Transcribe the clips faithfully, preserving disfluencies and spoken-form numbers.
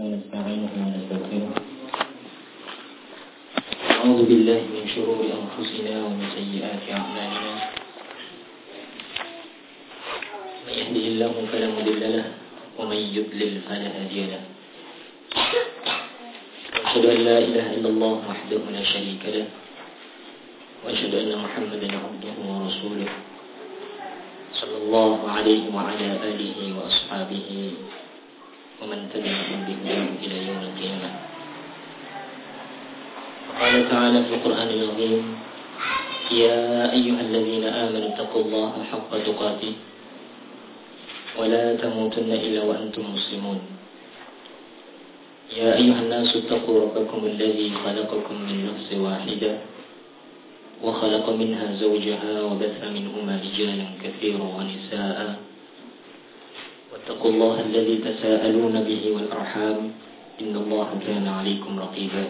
ونستعينه ونستغفره. أعوذ بالله من شرور أنفسنا ومن سيئات أعمالنا. من يهده الله فلا مضل له ومن يضلل فلا هادي له. وأشهد أن لا إله إلا الله وحده لا شريك له وأشهد أن محمدا عبده ورسوله صلى الله عليه وعلى آله وأصحابه ومن تبعهم بهداه إلى يوم القيامة. وقال تعالى في القرآن العظيم: يا أيها الذين آمنوا اتقوا الله حق تقاته ولا تموتن إلا وأنتم مسلمون. يا أيها الناس اتقوا ربكم الذي خلقكم من نفس واحدة وخلق منها زوجها وبث منهما رجالا كثيرا ونساء واتقوا الله الذي تساءلون به والأرحام إن الله كان عليكم رقيبا.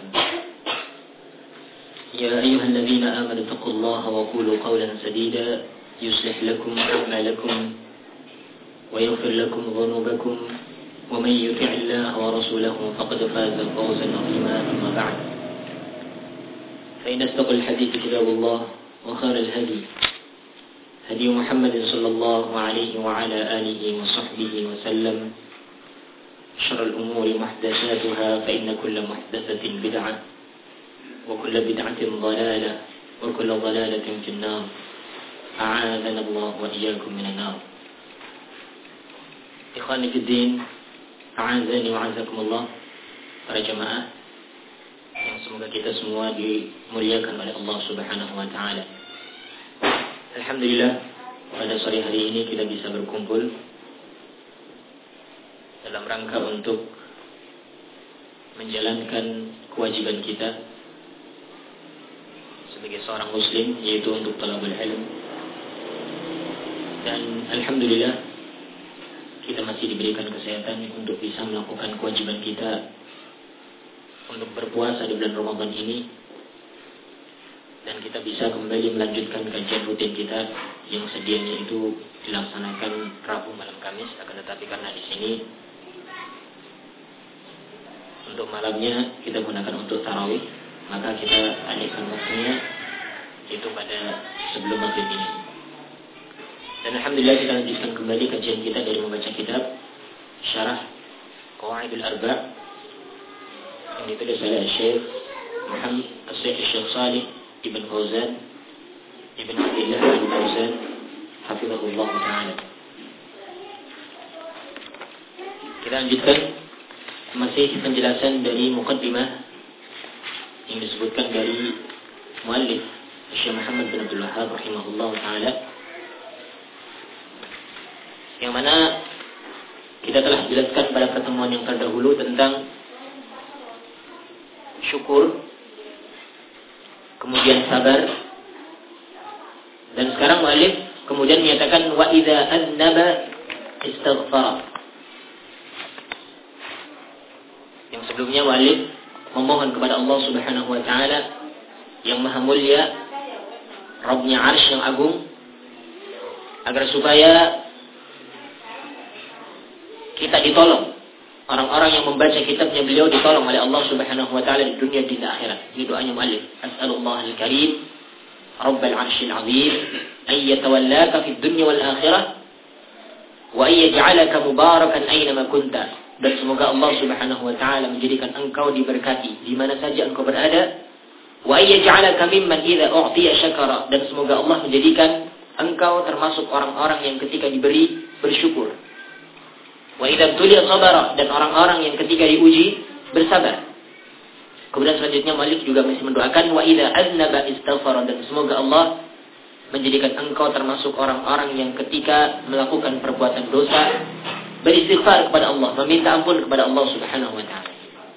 يا أيها الذين آمنوا اتقوا الله وقولوا قولا سديدا يصلح لكم أعمالكم ويغفر لكم ذنوبكم ومن يطع الله ورسوله فقد فاز فوزا عظيما. أما بعد، فإن أصدق الحديث كتاب الله وخير الهدي هدي محمد صلى الله عليه وعلى آله وصحبه وسلم. شر الأمور محدثاتها فإن كل محدثة بدعة وكل بدعة ضلالة وكل ضلالة في النار. أعاذنا الله وإياكم من النار. إخواني في الدين، أعاذني وأعزكم الله. Para jemaah yang semoga kita semua dimuliakan oleh Allah Subhanahu wa taala. Alhamdulillah, pada sore hari ini kita bisa berkumpul dalam rangka untuk menjalankan kewajiban kita sebagai seorang muslim, yaitu untuk talabul ilm. Dan alhamdulillah kita masih diberikan kesehatan untuk bisa melakukan kewajiban kita untuk berpuasa di bulan Ramadan ini, dan kita bisa kembali melanjutkan kajian rutin kita yang sedianya itu dilaksanakan Rabu malam Kamis. Akan tetapi karena di sini untuk malamnya kita gunakan untuk tarawih, maka kita alihkan waktunya itu pada sebelum maghrib ini. Dan alhamdulillah kita lanjutkan kembali kajian kita dari membaca kitab Syarah Qawaidul Arba' yang ditulis oleh Syekh Muhammad Syekh Shalih Ibn Fauzan Ibn Abdullah Al Fauzan hafizahullah taala. Kita lanjutkan masih penjelasan dari muqaddimah yang disebutkan dari muallif Syekh Muhammad bin Abdul Wahhab rahimahullah taala, yang mana kita telah jelaskan pada pertemuan yang terdahulu tentang syukur, kemudian sabar, dan sekarang muallif kemudian menyatakan wa idza annaba istaghfara. Yang sebelumnya muallif memohon kepada Allah Subhanahu wa taala yang maha mulia, Rabbnya Arsy yang agung, agar supaya kita ditolong, orang-orang yang membaca kitabnya beliau ditolong oleh Allah Subhanahu wa taala di dunia dan di akhirat. Ini doanya muallif. As'alullah al-karim Rabbal 'arsyil 'azim ay yatawallaka fid dunya wal akhirah wa ay yaj'alaka mubarakan aina ma kunta. Dan semoga Allah Subhanahu wa taala menjadikan engkau diberkati di mana saja engkau berada. Wa ay yaj'alaka mimman idza u'tiya syakara. Dan semoga Allah menjadikan engkau termasuk orang-orang yang ketika diberi bersyukur. Wa idza tuliya sabara, dan orang-orang yang ketika diuji bersabar. Kemudian selanjutnya muallif juga masih mendoakan wa idza aznaba istaghfara, dan semoga Allah menjadikan engkau termasuk orang-orang yang ketika melakukan perbuatan dosa beristighfar kepada Allah, meminta ampun kepada Allah Subhanahu wa taala.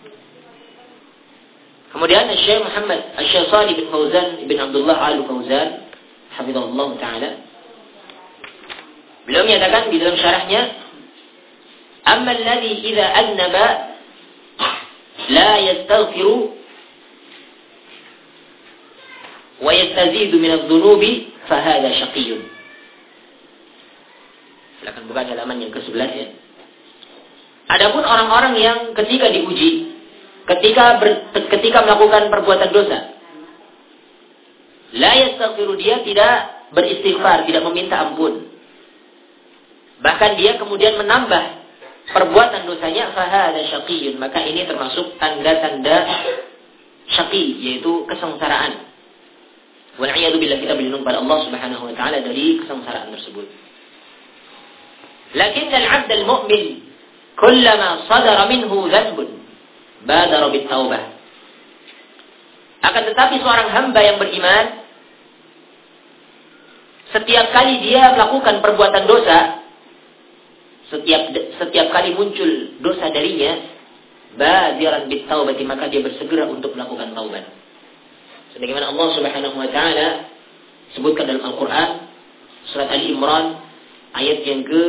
Kemudian Syekh Muhammad Syekh Shalih bin Fauzan bin Abdullah Al Fauzan hafizahullah taala, beliau menyatakan di dalam syarahnya, أما الذي إذا أذنب لا يستغفر ويستزيد من الذنوب فهذا شقي. Silakan buka halaman yang ke sebelas ya. Adapun orang-orang yang ketika diuji, ketika ber, ketika melakukan perbuatan dosa, la yastaghfiru, dia tidak beristighfar, tidak meminta ampun. Bahkan dia kemudian menambah perbuatan dosanya, fahada syaqiyun, maka ini termasuk tanda-tanda syaqi, yaitu kesengsaraan. Wal'iyadu billah, kita berlindung pada Allah Subhanahu wa taala dari kesengsaraan tersebut. Lakin al-'abd al-mu'min kullama sadara minhu dhanbun badara bit-taubah. Akan tetapi seorang hamba yang beriman, setiap kali dia melakukan perbuatan dosa, setiap setiap kali muncul dosa darinya, badiran bit-taubati, maka dia bersegera untuk melakukan taubat. Sebagaimana Allah Subhanahu wa taala sebutkan dalam Al-Qur'an surat Ali Imran ayat yang ke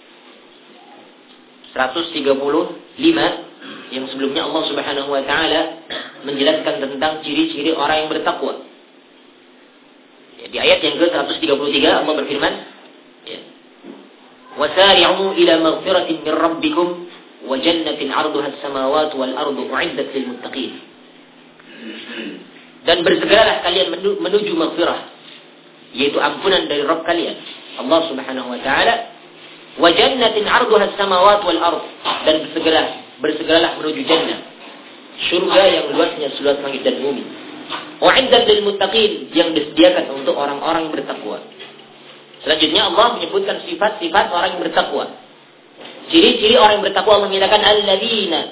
seratus tiga puluh lima, yang sebelumnya Allah Subhanahu wa taala menjelaskan tentang ciri-ciri orang yang bertakwa. Ya, di ayat yang ke seratus tiga puluh tiga Allah berfirman, ya, "Wasari'u ila maghfiratin min rabbikum wa jannatin 'arduha as-samawati wal ardu u'iddat lil muttaqin." Dan bersegeralah kalian menuju maghfirah, yaitu ampunan dari Rabb kalian, Allah Subhanahu wa taala. Wa jannatin 'arduha as-samawati wal ard, dan bersegeralah bersegeralah menuju jannah, surga yang luasnya seluas langit dan bumi. U'iddat lil muttaqin, yang disediakan untuk orang-orang yang bertakwa. Selanjutnya Allah menyebutkan sifat-sifat orang yang bertakwa. Ciri-ciri orang yang bertakwa, Allah menyatakan alladzina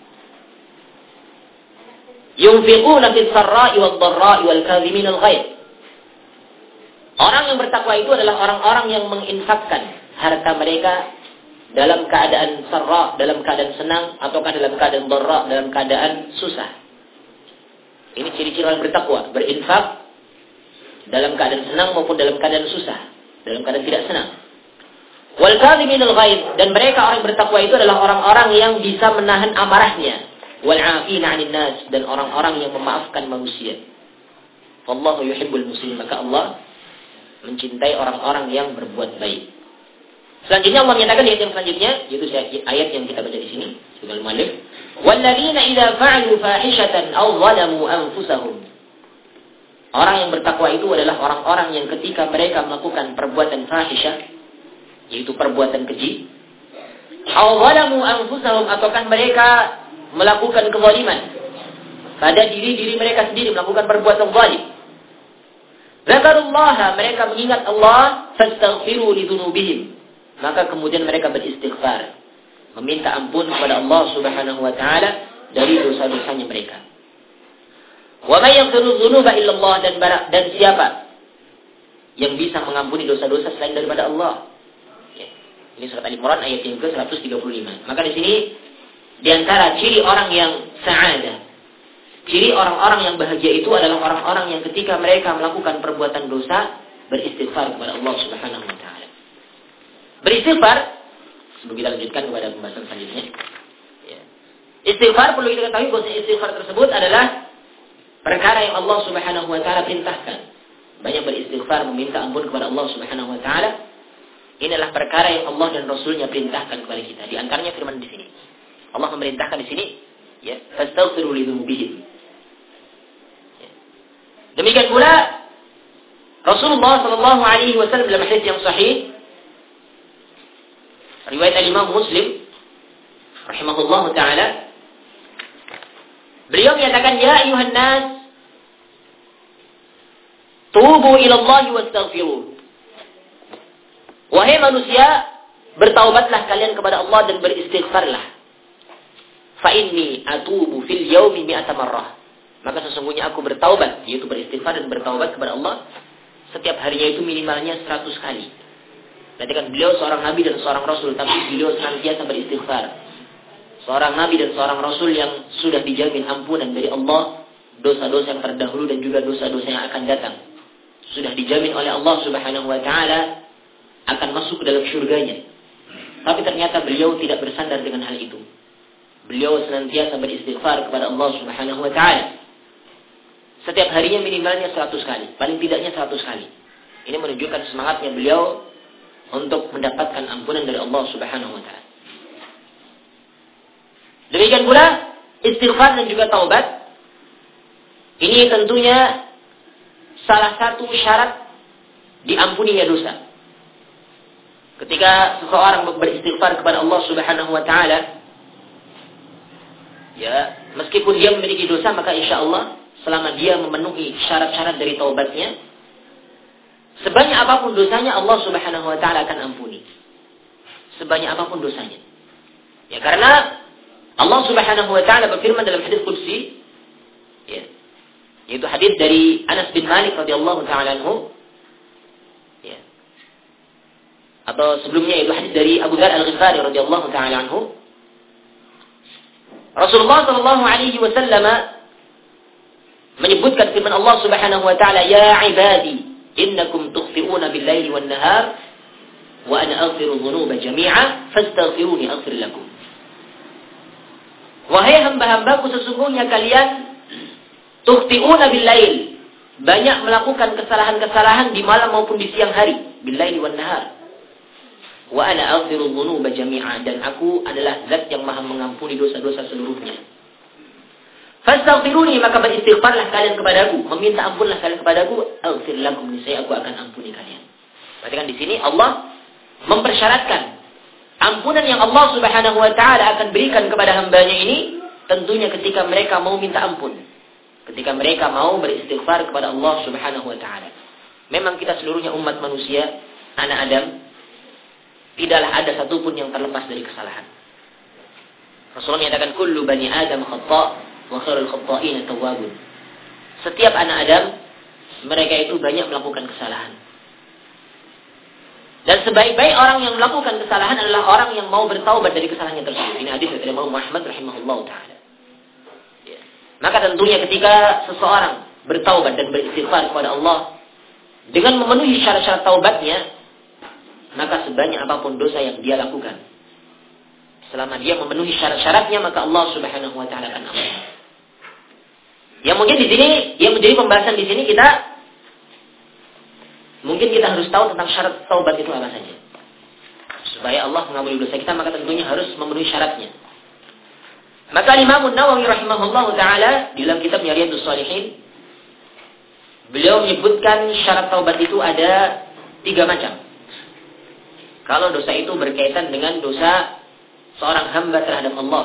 yunfiquna fis sarra'i wad dharra'i wal kadhimina al ghaidh. Orang yang bertakwa itu adalah orang-orang yang menginfakkan harta mereka dalam keadaan sarra, dalam keadaan senang, ataukah dalam keadaan dharra, dalam keadaan susah. Ini ciri-ciri orang bertakwa, berinfak dalam keadaan senang maupun dalam keadaan susah, dalam keadaan tidak senang. Wal kadhimina al ghaidh, dan mereka orang yang bertakwa itu adalah orang-orang yang bisa menahan amarahnya. Wal 'afina 'anil nas, dan orang-orang yang memaafkan manusia. Wallahu yuhibbul muslimin, maka Allah mencintai orang-orang yang berbuat baik. Selanjutnya Allah menyatakan di ayat yang selanjutnya, yaitu ayat yang kita baca di sini, sebagai muallif, walladzina idza fa'alu fahishatan aw zalamu anfusahum. Orang yang bertakwa itu adalah orang-orang yang ketika mereka melakukan perbuatan fahisyah, yaitu perbuatan keji, aw zalamu anfusahum, ataukah mereka melakukan kezaliman pada diri-diri mereka sendiri, melakukan perbuatan zalim. Zakarullaha, mereka mengingat Allah, fastaghfiru lidzunubihim, maka kemudian mereka beristighfar, meminta ampun kepada Allah Subhanahu wa taala dari dosa-dosanya mereka. Wa may yaghfiru dzunuba illallah, dan dan siapa yang bisa mengampuni dosa-dosa selain daripada Allah? Ya. Ini surat Al-Imran ayat yang ke seratus tiga puluh lima. Maka di sini di antara ciri orang yang sa'adah, ciri orang-orang yang bahagia itu adalah orang-orang yang ketika mereka melakukan perbuatan dosa beristighfar kepada Allah Subhanahu wa taala. Beristighfar, sebelum kita lanjutkan kepada pembahasan selanjutnya. Ya. Istighfar perlu kita ketahui bahwa istighfar tersebut adalah perkara yang Allah Subhanahu wa taala perintahkan. Banyak beristighfar, meminta ampun kepada Allah Subhanahu wa taala. Inilah perkara yang Allah dan Rasulnya perintahkan kepada kita. Di antaranya firman di sini. Allah memerintahkan di sini, ya, fastaghfiru lidzunubihim. Ya. Demikian pula Rasulullah sallallahu alaihi wasallam dalam hadis yang sahih riwayat Imam Muslim rahimahullahu taala, beliau menyatakan, ya ayuhan nas tubu ila Allah wastaghfiru. Wahai manusia, bertaubatlah kalian kepada Allah dan beristighfarlah. Fa inni atubu fil yaumi mi'ata marrah. Maka sesungguhnya aku bertaubat, yaitu beristighfar dan bertaubat kepada Allah setiap harinya itu minimalnya seratus kali. Berarti kan beliau seorang nabi dan seorang rasul, tapi beliau senantiasa beristighfar. Seorang nabi dan seorang rasul yang sudah dijamin ampunan dari Allah, dosa-dosa yang terdahulu dan juga dosa-dosa yang akan datang. Sudah dijamin oleh Allah Subhanahu wa taala akan masuk ke dalam syurganya. Tapi ternyata beliau tidak bersandar dengan hal itu. Beliau senantiasa beristighfar kepada Allah Subhanahu wa taala. Setiap harinya minimalnya seratus kali, paling tidaknya seratus kali. Ini menunjukkan semangatnya beliau untuk mendapatkan ampunan dari Allah Subhanahu wa taala. Demikian pula istighfar dan juga taubat. Ini tentunya salah satu syarat diampuninya dosa. Ketika seseorang beristighfar kepada Allah Subhanahu wa taala, ya, meskipun dia memiliki dosa, maka insya Allah selama dia memenuhi syarat-syarat dari taubatnya, sebanyak apapun dosanya Allah Subhanahu wa taala akan ampuni. Sebanyak apapun dosanya. Ya, karena Allah Subhanahu wa taala berfirman dalam hadis qudsi, ya, yaitu hadis dari Anas bin Malik radhiyallahu taala anhu, ya. Atau sebelumnya itu hadis dari Abu Dzar Al-Ghifari radhiyallahu taala anhu. Rasulullah sallallahu alaihi wasallam menyebutkan firman Allah Subhanahu wa taala, "Ya ibadi, innakum tukhti'una bil-laili wan-nahar wa ana aghfiru dhunuba jami'a fastaghfiruni aghfir lakum." Wahai hamba-hambaku, sesungguhnya kalian tukhti'una bil-lail, banyak melakukan kesalahan-kesalahan di malam maupun di siang hari, bil-laili wan-nahar. Wa ana aghfiru dhunuba jami'a, dan aku adalah zat yang maha mengampuni dosa-dosa seluruhnya. Fastaghfiruni, maka beristighfarlah kalian kepadaku, meminta ampunlah kalian kepadaku, aghfir lakum, niscaya aku akan ampuni kalian. Perhatikan di sini Allah mempersyaratkan ampunan yang Allah Subhanahu wa taala akan berikan kepada hambanya ini tentunya ketika mereka mau minta ampun. Ketika mereka mau beristighfar kepada Allah Subhanahu wa taala. Memang kita seluruhnya umat manusia, anak Adam, tidaklah ada satupun yang terlepas dari kesalahan. Rasulullah menyatakan kullu bani Adam khata' wa khairul khata'in at-tawwabun. Setiap anak Adam, mereka itu banyak melakukan kesalahan. Dan sebaik-baik orang yang melakukan kesalahan adalah orang yang mau bertaubat dari kesalahannya tersebut. Ini hadis dari Imam Muhammad rahimahullah taala. Ya. Maka tentunya ketika seseorang bertaubat dan beristighfar kepada Allah dengan memenuhi syarat-syarat taubatnya, maka sebanyak apapun dosa yang dia lakukan, selama dia memenuhi syarat-syaratnya, maka Allah Subhanahu wa taala akan ampuni. Yang mungkin di sini, yang menjadi pembahasan di sini kita mungkin kita harus tahu tentang syarat taubat itu apa saja. Supaya Allah mengampuni dosa kita, maka tentunya harus memenuhi syaratnya. Maka Imam Nawawi rahimahullahu taala di dalam kitabnya Riyadhus Shalihin, beliau menyebutkan syarat taubat itu ada tiga macam. Kalau dosa itu berkaitan dengan dosa seorang hamba terhadap Allah.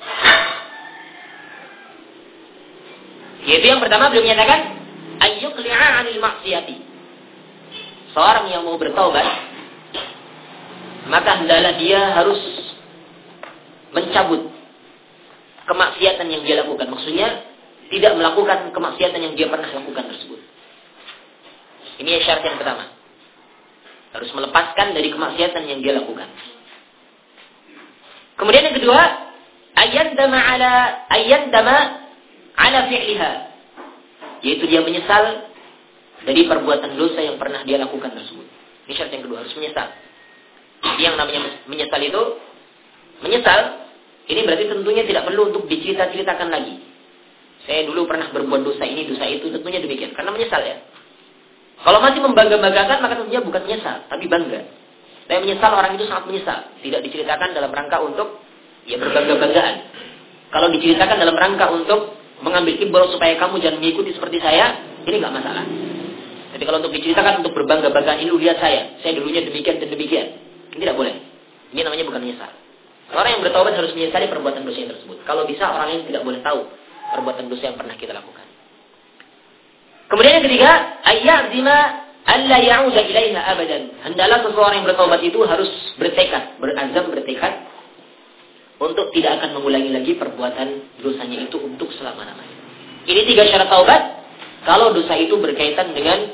Yaitu yang pertama beliau menyatakan ayyuqli'a 'anil ma'siyati. Seorang yang mau bertaubat, maka hendaklah dia harus mencabut kemaksiatan yang dia lakukan. Maksudnya tidak melakukan kemaksiatan yang dia pernah lakukan tersebut. Ini syarat yang pertama. Harus melepaskan dari kemaksiatan yang dia lakukan. Kemudian yang kedua, ayyandama ala ayyandama ala fi'liha, yaitu dia menyesal dari perbuatan dosa yang pernah dia lakukan tersebut. Ini syarat yang kedua, harus menyesal. Jadi yang namanya menyesal itu, menyesal ini berarti tentunya tidak perlu untuk dicerita-ceritakan lagi. Saya dulu pernah berbuat dosa ini, dosa itu, tentunya demikian, karena menyesal ya. Kalau masih membangga-banggakan, maka tentunya bukan menyesal, tapi bangga. Saya menyesal, orang itu sangat menyesal. Tidak diceritakan dalam rangka untuk ya berbangga-banggaan. Kalau diceritakan dalam rangka untuk mengambil ibrah supaya kamu jangan mengikuti seperti saya, ini nggak masalah. Tapi kalau untuk diceritakan untuk berbangga-banggaan, ini lihat saya, saya dulunya demikian dan demikian, ini tidak boleh. Ini namanya bukan menyesal. Orang yang bertaubat harus menyesali perbuatan dosa yang tersebut. Kalau bisa orang lain tidak boleh tahu perbuatan dosa yang pernah kita lakukan. Kemudian yang ketiga, ayyazima alla ya'uda ilaiha abadan. Hendaklah seseorang yang bertaubat itu harus bertekad, berazam, bertekad untuk tidak akan mengulangi lagi perbuatan dosanya itu untuk selama-lamanya. Ini tiga syarat taubat kalau dosa itu berkaitan dengan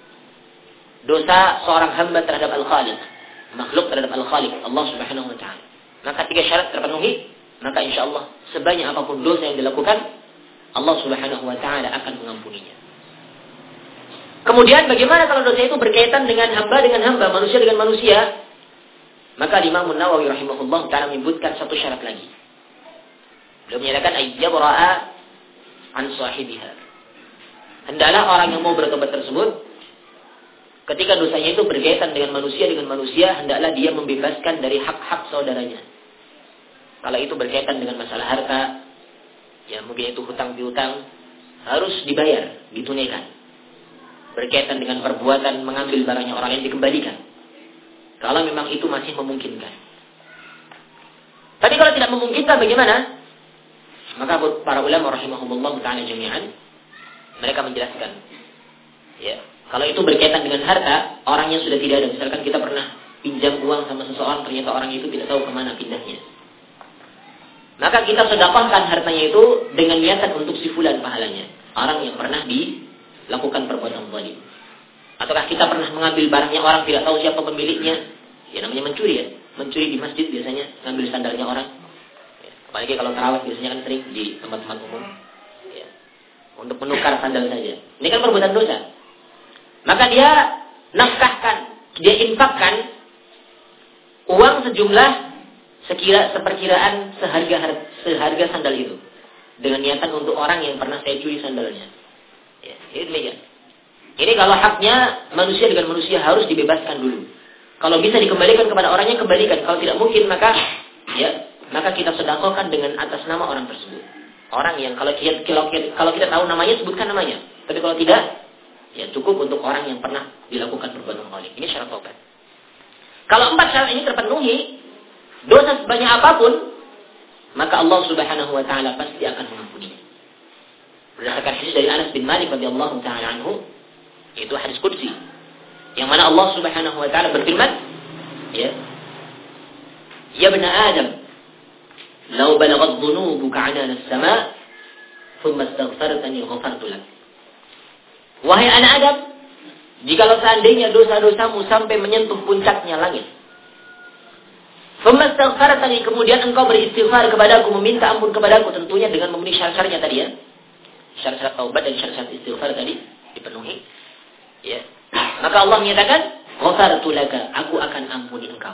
dosa seorang hamba terhadap Al-Khaliq, makhluk terhadap Al-Khaliq, Allah Subhanahu wa taala. Maka tiga syarat terpenuhi, maka insyaallah sebanyak apapun dosa yang dilakukan, Allah Subhanahu wa taala akan mengampuninya. Kemudian bagaimana kalau dosa itu berkaitan dengan hamba dengan hamba, manusia dengan manusia? Maka Imam Nawawi rahimahullah taala menyebutkan satu syarat lagi. Beliau menyatakan ayyabra'a an sahibiha. Hendaklah orang yang mau bertobat tersebut, ketika dosanya itu berkaitan dengan manusia dengan manusia, hendaklah dia membebaskan dari hak-hak saudaranya. Kalau itu berkaitan dengan masalah harta, ya mungkin itu hutang piutang, harus dibayar, ditunaikan. Berkaitan dengan perbuatan mengambil barangnya orang lain, dikembalikan. Kalau memang itu masih memungkinkan. Tapi kalau tidak memungkinkan bagaimana? Maka para ulama rahimahumullah ta'ala jami'an, mereka menjelaskan. Ya, kalau itu berkaitan dengan harta, orangnya sudah tidak ada. Misalkan kita pernah pinjam uang sama seseorang, ternyata orang itu tidak tahu kemana pindahnya. Maka kita sedekahkan hartanya itu dengan niatan untuk si fulan pahalanya. Orang yang pernah dilakukan perbuatan zalim. Ataukah kita pernah mengambil barangnya orang, tidak tahu siapa pemiliknya. Ya namanya mencuri ya. Mencuri di masjid biasanya, ngambil sandalnya orang. Ya, apalagi kalau tarawih biasanya kan sering di tempat-tempat umum. Ya, untuk menukar sandal saja. Ini kan perbuatan dosa. Maka dia nafkahkan, dia infakkan uang sejumlah sekira seperkiraan seharga seharga sandal itu dengan niatan untuk orang yang pernah saya curi sandalnya. Ya, ini demikian. Ini kalau haknya manusia dengan manusia harus dibebaskan dulu. Kalau bisa dikembalikan kepada orangnya, kembalikan. Kalau tidak mungkin, maka ya maka kita sedekahkan dengan atas nama orang tersebut. Orang yang kalau kita kalau kita, kalau kita tahu namanya, sebutkan namanya. Tapi kalau tidak, ya cukup untuk orang yang pernah dilakukan perbuatan zalim. Ini syarat taubat. Kalau empat syarat ini terpenuhi, dosa sebanyak apapun, maka Allah Subhanahu wa taala pasti akan mengampuninya. Berdasarkan hadis dari Anas bin Malik radhiyallahu taala anhu, itu hadis qudsi, yang mana Allah Subhanahu wa taala berfirman, ya, "Ya bani Adam, law balaghat dhunubuka 'anana as-sama', thumma astaghfartani ghafartu lak." Wahai anak Adam, jikalau seandainya dosa-dosamu sampai menyentuh puncaknya langit, thumma astaghfartani, kemudian engkau beristighfar kepadaku, meminta ampun kepadaku, tentunya dengan memenuhi syarat-syaratnya tadi ya. Syarat-syarat taubat dan syarat-syarat istighfar tadi dipenuhi. Ya. Maka Allah menyatakan, "Ghafartu laka," aku akan ampuni engkau.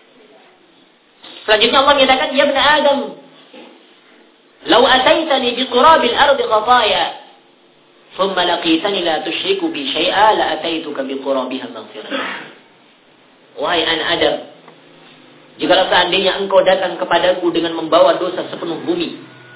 Selanjutnya Allah menyatakan, "Ya bani Adam, law ataitani bi qurabil ardi khataya, thumma laqitani la tusyriku bi syai'a, la ataituka bi qurabiha maghfiratan." Wahai anak Adam, jikalau seandainya engkau datang kepadaku dengan membawa dosa sepenuh bumi,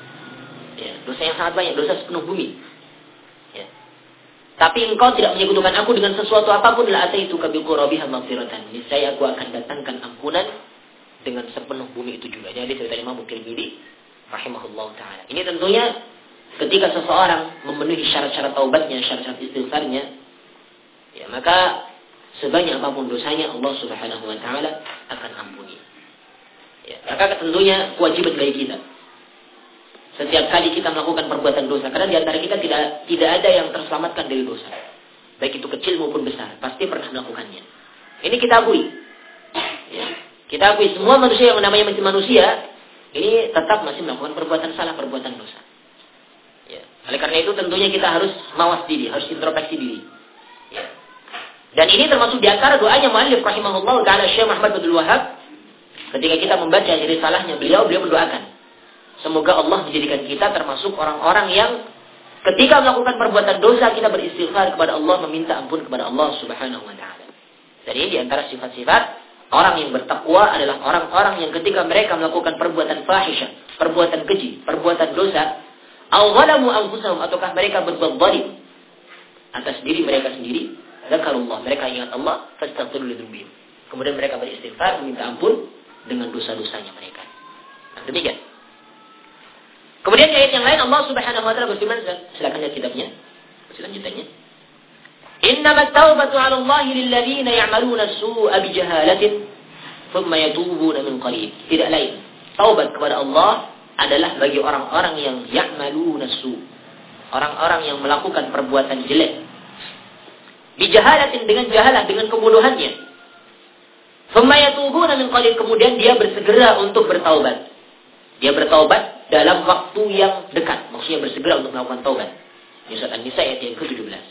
ya, dosa yang sangat banyak, dosa sepenuh bumi, ya, tapi engkau tidak menyekutukan aku dengan sesuatu apapun, la ataituka bi qurabiha maghfiratan, niscaya aku akan datangkan ampunan dengan sepenuh bumi itu juga. Jadi cerita Imam Tirmidzi rahimahullah taala. Ini tentunya ketika seseorang memenuhi syarat-syarat taubatnya, syarat-syarat istighfarnya, ya maka sebanyak apapun dosanya Allah Subhanahu wa taala akan ampuni. Ya, maka tentunya kewajiban bagi kita setiap kali kita melakukan perbuatan dosa, karena di antara kita tidak tidak ada yang terselamatkan dari dosa, baik itu kecil maupun besar, pasti pernah melakukannya. Ini kita akui. Ya, kita akui semua manusia yang namanya manusia ini tetap masih melakukan perbuatan salah, perbuatan dosa. Ya, oleh karena itu tentunya kita harus mawas diri, harus introspeksi diri. Ya. Dan ini termasuk di antara doanya muallif rahimahullah taala Syekh Muhammad Abdul Wahhab ketika kita membaca risalahnya beliau, beliau mendoakan semoga Allah menjadikan kita termasuk orang-orang yang ketika melakukan perbuatan dosa kita beristighfar kepada Allah, meminta ampun kepada Allah Subhanahu wa taala. Jadi di antara sifat-sifat orang yang bertakwa adalah orang-orang yang ketika mereka melakukan perbuatan fahisyah, perbuatan keji, perbuatan dosa, aw zalamu anfusahum, ataukah mereka berbuat zalim atas diri mereka sendiri, zakarullah, mereka ingat Allah, fastaghfiru lidzunubihim, kemudian mereka beristighfar, meminta ampun dengan dosa-dosanya mereka. Nah, demikian. Kemudian di ayat yang lain Allah Subhanahu wa taala berfirman, silakan lihat kitabnya selanjutnya. Innamat taubatu 'ala Allahi lil ladzina ya'maluna as-su'a bi jahalatin thumma yatubuna min qarib. Tidak lain, taubat kepada Allah adalah bagi orang-orang yang ya'maluna as-su', orang-orang yang melakukan perbuatan jelek. Bi jahalatin, dengan jahalah, dengan kebodohannya. Thumma yatubuna min qarib, kemudian dia bersegera untuk bertaubat. Dia bertaubat dalam waktu yang dekat. Maksudnya bersegera untuk melakukan taubat. Ini surat An-Nisa ayat yang ke tujuh belas.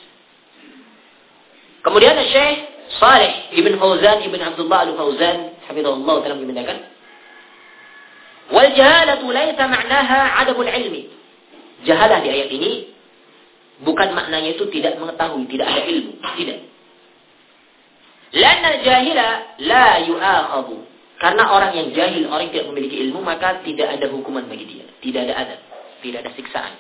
Kemudian Syekh Saleh Ibn Fauzan Ibn Abdullah Al-Fauzan hafizahullah ta'ala mengatakan, wal jahalatu laisa ma'naha 'adamul ilmi. Jahalah di ayat ini bukan maknanya itu tidak mengetahui, tidak ada ilmu, tidak. Lanna al-jahila la yu'akhadhu Karena orang yang jahil, orang yang tidak memiliki ilmu, maka tidak ada hukuman bagi dia. Tidak ada adab. Tidak ada siksaan.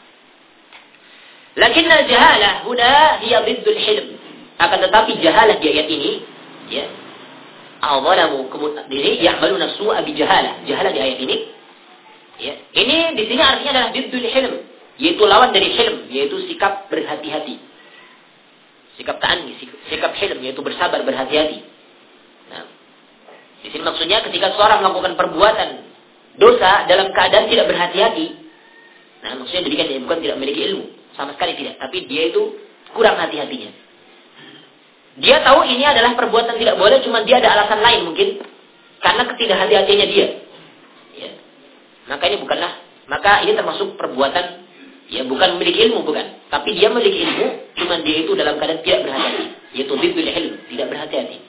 Lakinna jahalah huna hiya biddul hilm. Akan tetapi jahalah di ayat ini, ya, awalamu kemudian diri ya'maluna su'a bi jahalah. Jahalah di ayat ini, ya, ini di sini artinya adalah biddul hilm, yaitu lawan dari hilm, yaitu sikap berhati-hati. Sikap ta'anni, sikap hilm, yaitu bersabar, berhati-hati. Nah, di sini maksudnya ketika seorang melakukan perbuatan dosa dalam keadaan tidak berhati-hati, nah maksudnya demikian, dia bukan tidak memiliki ilmu, sama sekali tidak, tapi dia itu kurang hati-hatinya. Dia tahu ini adalah perbuatan tidak boleh, cuma dia ada alasan lain mungkin karena ketidakhati-hatiannya dia. Ya. Maka ini bukanlah, maka ini termasuk perbuatan, ya bukan memiliki ilmu, bukan, tapi dia memiliki ilmu, cuma dia itu dalam keadaan tidak berhati-hati, yaitu biddul ilm, tidak berhati-hati.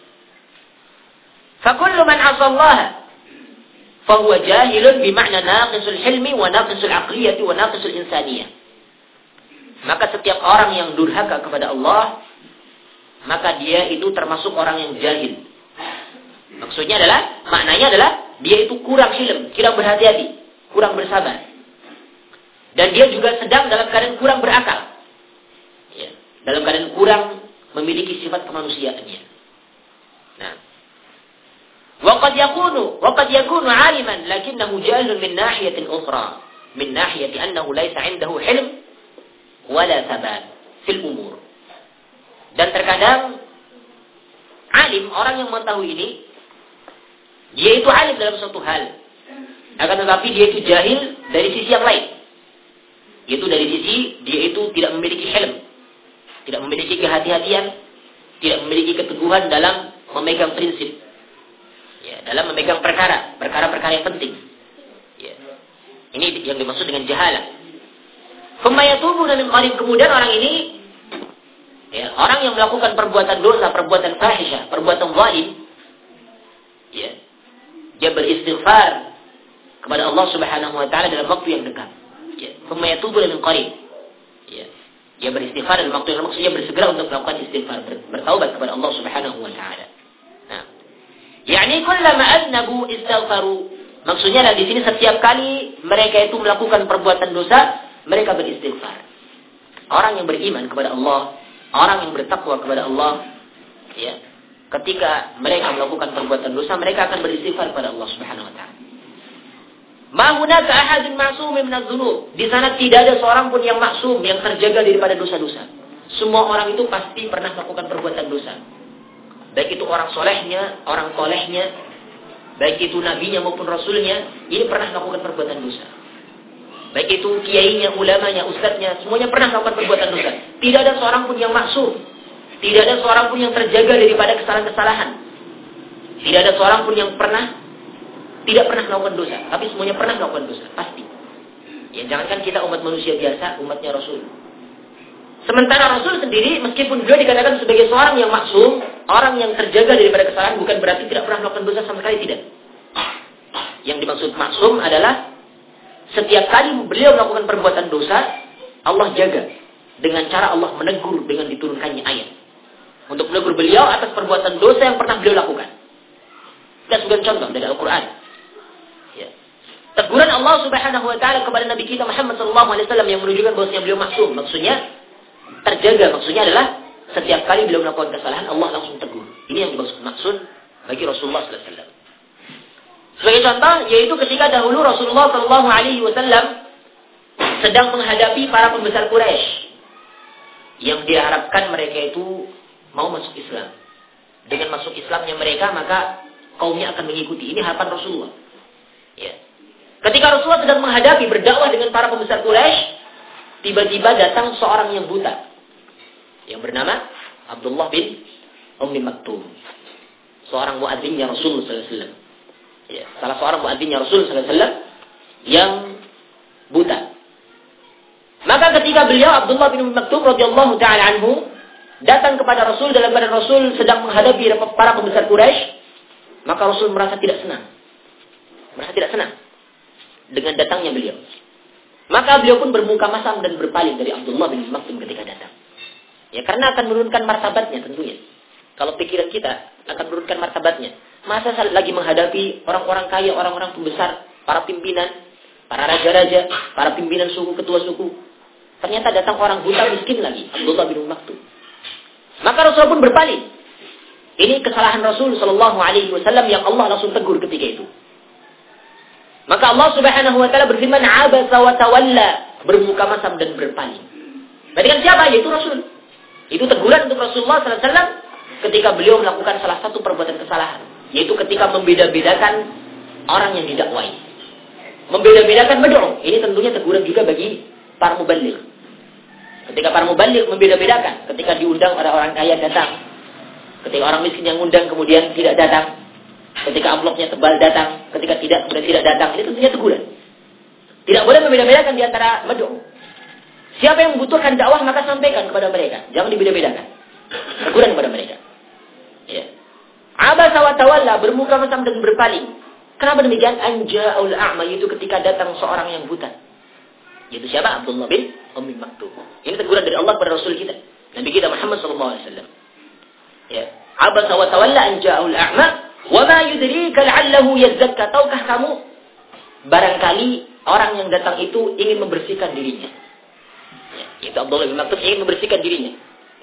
فَكُلُّ مَنْ عَصَى اللَّهَ فَهُوَ جَاهِلٌ بِمَعْنَى نَاقِصُ الْحِلْمِ وَنَاقِصُ الْعَقْلِيَةِ وَنَاقِصُ الْإِنسَانِيَةِ. Maka setiap orang yang durhaka kepada Allah, maka dia itu termasuk orang yang jahil. Maksudnya adalah, maknanya adalah dia itu kurang hilm, kurang berhati-hati, kurang bersabar. Dan dia juga sedang dalam keadaan kurang berakal. Ya, dalam keadaan kurang memiliki sifat kemanusiaannya. Nah, وقد يكون وقد يكون عالما لكنه جاهل من ناحية أخرى من ناحية أنه ليس عنده حلم ولا ثبات في الأمور. Dan terkadang alim, orang yang mengetahui ini, dia itu alim dalam suatu hal, akan tetapi dia itu jahil dari sisi yang lain, yaitu dari sisi dia itu tidak memiliki hilm, tidak memiliki kehati-hatian, tidak memiliki keteguhan dalam memegang prinsip, ya, dalam memegang perkara, perkara-perkara yang penting. Ya. Ini yang dimaksud dengan jahalah. Famayatubuna min qarib, kemudian orang ini, ya, orang yang melakukan perbuatan dosa, perbuatan fahisyah, perbuatan zalim, ya, dia beristighfar kepada Allah Subhanahu wa taala dalam waktu yang dekat. Ya, famayatubuna min qarib. Ya. Dia beristighfar dalam waktu yang dekat, maksudnya bersegera untuk melakukan istighfar, bertaubat kepada Allah Subhanahu wa taala. Nah, yakni kullama adnabu istaghfaru. Maksudnya adalah di sini setiap kali mereka itu melakukan perbuatan dosa, mereka beristighfar. Orang yang beriman kepada Allah, orang yang bertakwa kepada Allah, ya, ketika mereka melakukan perbuatan dosa, mereka akan beristighfar kepada Allah Subhanahu wa taala. Ma hunaka ahadun ma'sumin min adz-dzunub. Di sana tidak ada seorang pun yang maksum, yang terjaga daripada dosa-dosa. Semua orang itu pasti pernah melakukan perbuatan dosa. Baik itu orang solehnya, orang tolehnya, baik itu nabinya maupun rasulnya, ini pernah melakukan perbuatan dosa. Baik itu kiainya, ulamanya, ustadznya, semuanya pernah melakukan perbuatan dosa. Tidak ada seorang pun yang maksum. Tidak ada seorang pun yang terjaga daripada kesalahan-kesalahan. Tidak ada seorang pun yang pernah tidak pernah melakukan dosa, tapi semuanya pernah melakukan dosa, pasti. Ya, jangankan kita umat manusia biasa, umatnya Rasul. Sementara Rasul sendiri, meskipun beliau dikatakan sebagai seorang yang maksum, orang yang terjaga daripada kesalahan, bukan berarti tidak pernah melakukan dosa sama sekali, tidak. Yang dimaksud maksum adalah setiap kali beliau melakukan perbuatan dosa, Allah jaga dengan cara Allah menegur dengan diturunkannya ayat untuk menegur beliau atas perbuatan dosa yang pernah beliau lakukan. Kita sebagai contoh dari Al-Quran. Ya. Teguran Allah Subhanahu wa taala kepada Nabi kita Muhammad sallallahu alaihi wasallam yang menunjukkan bahwasanya beliau maksum, maksudnya terjaga, maksudnya adalah setiap kali beliau melakukan kesalahan Allah langsung tegur. Ini yang dimaksud maksud bagi Rasulullah sallallahu alaihi wasallam. Sebagai contoh, yaitu ketika dahulu Rasulullah sallallahu alaihi wasallam sedang menghadapi para pembesar Quraisy yang diharapkan mereka itu mau masuk Islam. Dengan masuk Islamnya mereka, maka kaumnya akan mengikuti. Ini harapan Rasulullah. Ya. Ketika Rasulullah sedang menghadapi berdakwah dengan para pembesar Quraisy, tiba-tiba datang seorang yang buta, yang bernama Abdullah bin Ummi Maktum, seorang muadzinnya Rasulullah sallallahu alaihi wasallam. Ya, salah seorang muadzinnya Rasulullah sallallahu alaihi wasallam yang buta. Maka ketika beliau Abdullah bin Ummi Maktum radhiyallahu taala anhu datang kepada Rasul dalam keadaan Rasul sedang menghadapi para pembesar Quraisy, maka Rasul merasa tidak senang. Merasa tidak senang dengan datangnya beliau. Maka beliau pun bermuka masam dan berpaling dari Abdullah bin Maktum ketika datang. Ya, karena akan menurunkan martabatnya tentunya. Kalau pikiran kita akan menurunkan martabatnya. Masa lagi menghadapi orang-orang kaya, orang-orang pembesar, para pimpinan, para raja-raja, para pimpinan suku, ketua suku. Ternyata datang orang buta miskin lagi, Abdullah bin Maktum. Maka Rasul pun berpaling. Ini kesalahan Rasul Shallallahu Alaihi Wasallam yang Allah langsung tegur ketika itu. Maka Allah Subhanahu Wa Taala berfirman, "Abasa wa tawalla", bermuka masam dan berpaling. Berarti kan siapa? Yaitu Rasul. Itu teguran untuk Rasulullah Sallallahu Alaihi Wasallam ketika beliau melakukan salah satu perbuatan kesalahan. Yaitu ketika membeda-bedakan orang yang didakwai. Membeda-bedakan mad'u. Ini tentunya teguran juga bagi para mubaligh. Ketika para mubaligh membeda-bedakan. Ketika diundang orang-orang kaya datang. Ketika orang miskin yang undang kemudian tidak datang. Ketika amplopnya tebal datang. Ketika tidak, kemudian tidak datang. Ini tentunya teguran. Tidak boleh membeda-bedakan di antara mad'u. Siapa yang membutuhkan dakwah maka sampaikan kepada mereka. Jangan dibeda-bedakan. Teguran kepada mereka. Ya. Abasa wa tawalla, bermuka masam dan berpaling. Kenapa demikian? Anja'ul a'ma, itu ketika datang seorang yang buta. Yaitu siapa? Abdullah bin Ummi Maktum. Ini teguran dari Allah kepada Rasul kita, Nabi kita Muhammad sallallahu alaihi wasallam. Ya. Abasa wa tawalla anja'ul a'ma, wa ma yudrika la'allahu yazzakka. Tahukah kamu barangkali orang yang datang itu ingin membersihkan dirinya. Ya. Itu Abdullah bin Maktum ingin membersihkan dirinya.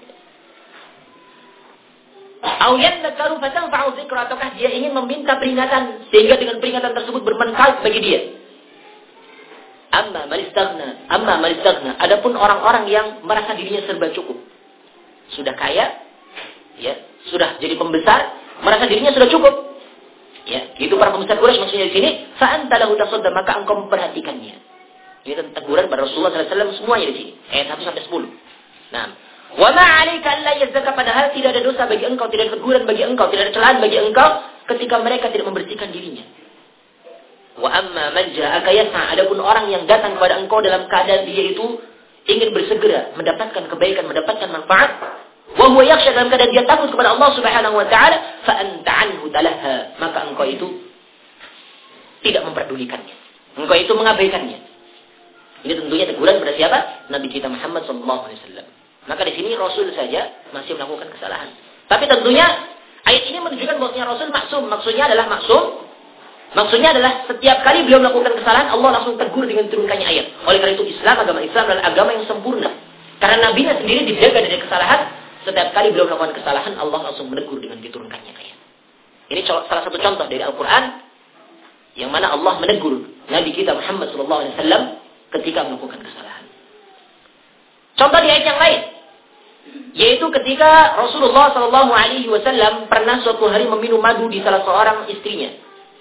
Awiyan nakaru fatang fa'u zikra, ataukah dia ingin meminta peringatan sehingga dengan peringatan tersebut bermanfaat bagi dia. Amma man istaghna, amma man istaghna. Adapun orang-orang yang merasa dirinya serba cukup, sudah kaya, ya, sudah jadi pembesar, merasa dirinya sudah cukup, ya, itu para pembesar Quraisy maksudnya di sini. Fa anta lahu tasadda, maka engkau memperhatikannya. Ini teguran pada Rasulullah sallallahu alaihi wasallam semuanya di sini, ayat satu sampai sepuluh. Nah. Wa ma 'alaika alla yazzaka, padahal tidak ada dosa bagi engkau, tidak ada teguran bagi engkau, tidak ada celaan bagi engkau ketika mereka tidak membersihkan dirinya. Wa amma man ja'aka yas'a, adapun orang yang datang kepada engkau dalam keadaan dia itu ingin bersegera mendapatkan kebaikan, mendapatkan manfaat, wa huwa yakhsha, dalam keadaan dia takut kepada Allah Subhanahu wa taala, fa anta 'anhu talaha, maka engkau itu tidak memperdulikannya. Engkau itu mengabaikannya. Ini tentunya teguran kepada siapa? Nabi kita Muhammad sallallahu alaihi wasallam. Maka di sini Rasul saja masih melakukan kesalahan. Tapi tentunya ayat ini menunjukkan bahwasanya Rasul maksum. Maksudnya adalah maksum. Maksudnya adalah setiap kali beliau melakukan kesalahan, Allah langsung tegur dengan turunkannya ayat. Oleh karena itu Islam, agama Islam adalah agama yang sempurna. Karena Nabi-Nya sendiri dijaga dari kesalahan. Setiap kali beliau melakukan kesalahan, Allah langsung menegur dengan diturunkannya ayat. Ini salah satu contoh dari Al-Quran yang mana Allah menegur Nabi kita Muhammad sallallahu alaihi wasallam ketika melakukan kesalahan. Contoh di ayat yang lain, yaitu ketika Rasulullah Shallallahu Alaihi Wasallam pernah suatu hari meminum madu di salah seorang istrinya,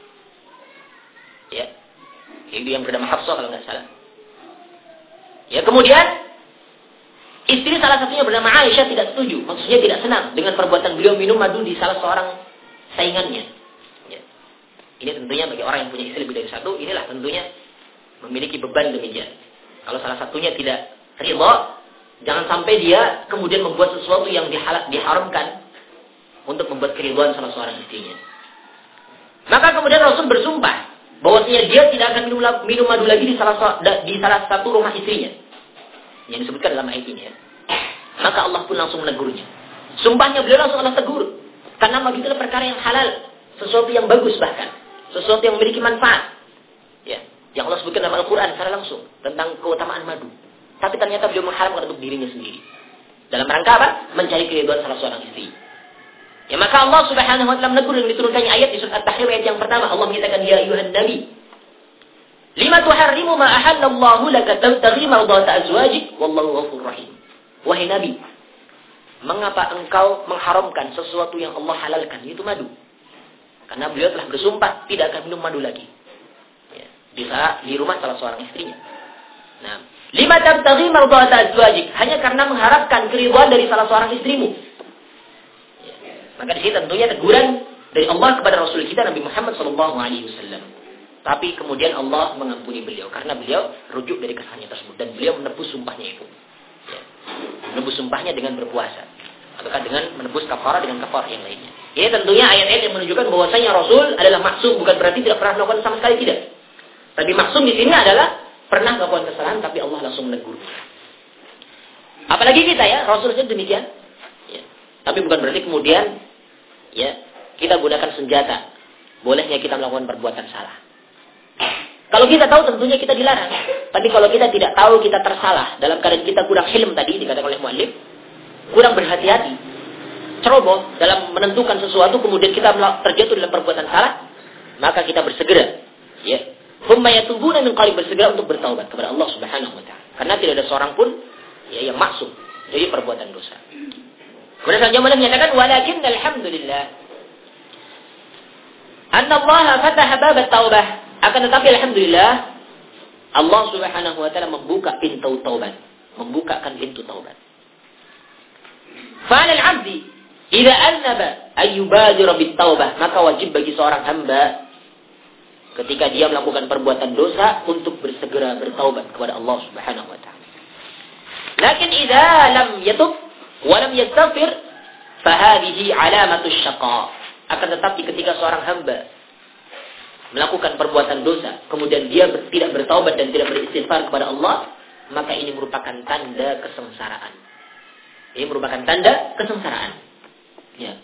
ya, itu yang bernama Hafsah kalau nggak salah. Ya, kemudian istri salah satunya bernama Aisyah tidak setuju, maksudnya tidak senang dengan perbuatan beliau minum madu di salah seorang saingannya. Ya. Ini tentunya bagi orang yang punya istri lebih dari satu, inilah tentunya memiliki beban demikian. Kalau salah satunya tidak ridha, jangan sampai dia kemudian membuat sesuatu yang dihalal, diharamkan untuk membuat keridhaan salah seorang istrinya. Maka kemudian Rasul bersumpah bahwasanya dia tidak akan minum, minum madu lagi di salah, di salah satu rumah istrinya. Yang disebutkan dalam ayat ini. Ya. Maka Allah pun langsung menegurnya. Sumpahnya beliau langsung Allah tegur. Karena bagi itu perkara yang halal. Sesuatu yang bagus bahkan. Sesuatu yang memiliki manfaat. Ya. Yang Allah sebutkan dalam Al-Quran secara langsung. Tentang keutamaan madu. Tapi ternyata beliau mengharamkan untuk dirinya sendiri. Dalam rangka apa? Mencari keridhaan salah seorang istri. Ya, maka Allah Subhanahu wa taala menegur dengan diturunkannya ayat di surat At-Tahrim ayat yang pertama. Allah menyatakan, ya ayuhan nabi, lima tuharrimu ma ahallallahu laka tabtaghi mardata azwajik wallahu ghafurur rahim. Wahai nabi, mengapa engkau mengharamkan sesuatu yang Allah halalkan, yaitu madu? Karena beliau telah bersumpah tidak akan minum madu lagi. Ya, di saat di rumah salah seorang istrinya. Nah, lima tabtaghi mardata azwajik, hanya karena mengharapkan keridhaan dari salah seorang istrimu. Ya, maka di sini tentunya teguran dari Allah kepada Rasul kita Nabi Muhammad sallallahu alaihi wasallam. Tapi kemudian Allah mengampuni beliau karena beliau rujuk dari kesalahannya tersebut dan beliau menebus sumpahnya itu. Ya, menebus sumpahnya dengan berpuasa ataukah dengan menebus kafarah dengan kafarah yang lainnya. Ini tentunya ayat-ayat yang menunjukkan bahwasanya Rasul adalah maksum, bukan berarti tidak pernah melakukan sama sekali, tidak. Tapi maksum di sini adalah pernah melakukan kesalahan tapi Allah langsung menegur. Apalagi kita ya, Rasul saja demikian. Ya. Tapi bukan berarti kemudian ya kita gunakan senjata. Bolehnya kita melakukan perbuatan salah. Kalau kita tahu tentunya kita dilarang. Tapi kalau kita tidak tahu kita tersalah, dalam keadaan kita kurang hilm tadi dikatakan oleh muallif, kurang berhati-hati, ceroboh dalam menentukan sesuatu, kemudian kita terjatuh dalam perbuatan salah, maka kita bersegera, ya, humma yatubuna min qarib, bersegera untuk bertaubat kepada Allah Subhanahu wa taala. Karena tidak ada seorang pun ya yang maksum dari perbuatan dosa. Kemudian selanjutnya malah menyatakan walakin alhamdulillah anna Allah fataha bab at-taubah, akan tetapi alhamdulillah Allah Subhanahu wa taala membuka pintu taubat, membukakan pintu taubat. Fa 'ala al-'abdi idza annaba ayyubadira bit-taubah, maka wajib bagi seorang hamba ketika dia melakukan perbuatan dosa untuk bersegera bertaubat kepada Allah Subhanahu wa taala. Lakin idza lam yatub wa lam yastaghfir fa hadhihi 'alamatu syaqa. Akan tetapi ketika seorang hamba melakukan perbuatan dosa, kemudian dia ber, tidak bertaubat dan tidak beristighfar kepada Allah, maka ini merupakan tanda kesengsaraan. Ini merupakan tanda kesengsaraan. Ya.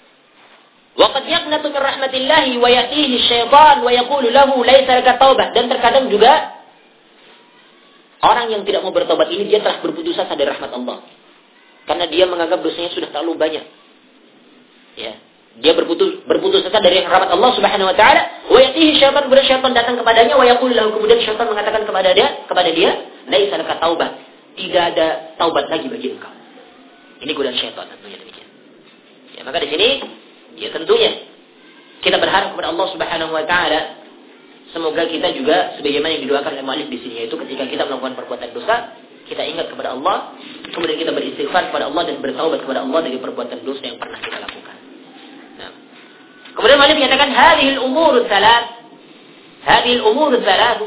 Waqad yaqnatu min rahmatillahi wa yatihi syaitan wa yaqulu lahu laisa laka taubah, dan terkadang juga orang yang tidak mau bertobat ini dia telah berputus asa dari rahmat Allah. Karena dia menganggap dosanya sudah terlalu banyak. Ya. Dia berputus berputus asa dari rahmat Allah Subhanahu wa taala, wa yatihi syaitan, kemudian syaitan datang kepadanya, wa yaqulu lahu, kemudian syaitan mengatakan kepada dia, kepada dia, laisa laka taubah, tidak ada taubat lagi bagi engkau. Ini godaan syaitan tentunya demikian. Ya, maka di sini ya tentunya kita berharap kepada Allah Subhanahu wa taala, semoga kita juga sebagaimana yang didoakan oleh muallif di sini, yaitu ketika kita melakukan perbuatan dosa, kita ingat kepada Allah, kemudian kita beristighfar kepada Allah dan bertaubat kepada Allah dari perbuatan dosa yang pernah kita lakukan. Nah. Kemudian muallif menyatakan hadhil umur tsalath, hadhil umur tsalath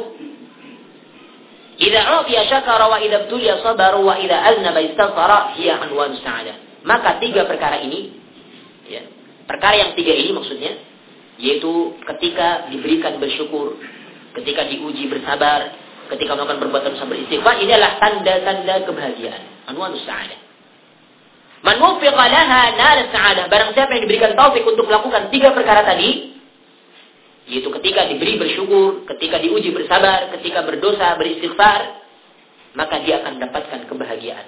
idza 'ufiya syakara wa idza ibtuliya sabara wa idza aznaba istaghfara hiya anwan sa'adah. Maka tiga perkara ini, ya, perkara yang tiga ini maksudnya, yaitu ketika diberikan bersyukur, ketika diuji bersabar, ketika melakukan perbuatan dosa beristighfar, ini adalah tanda-tanda kebahagiaan. Anwanus sa'adah. Man wufiqa laha nal sa'adah. Barang siapa yang diberikan taufik untuk melakukan tiga perkara tadi, yaitu ketika diberi bersyukur, ketika diuji bersabar, ketika berdosa beristighfar, maka dia akan mendapatkan kebahagiaan.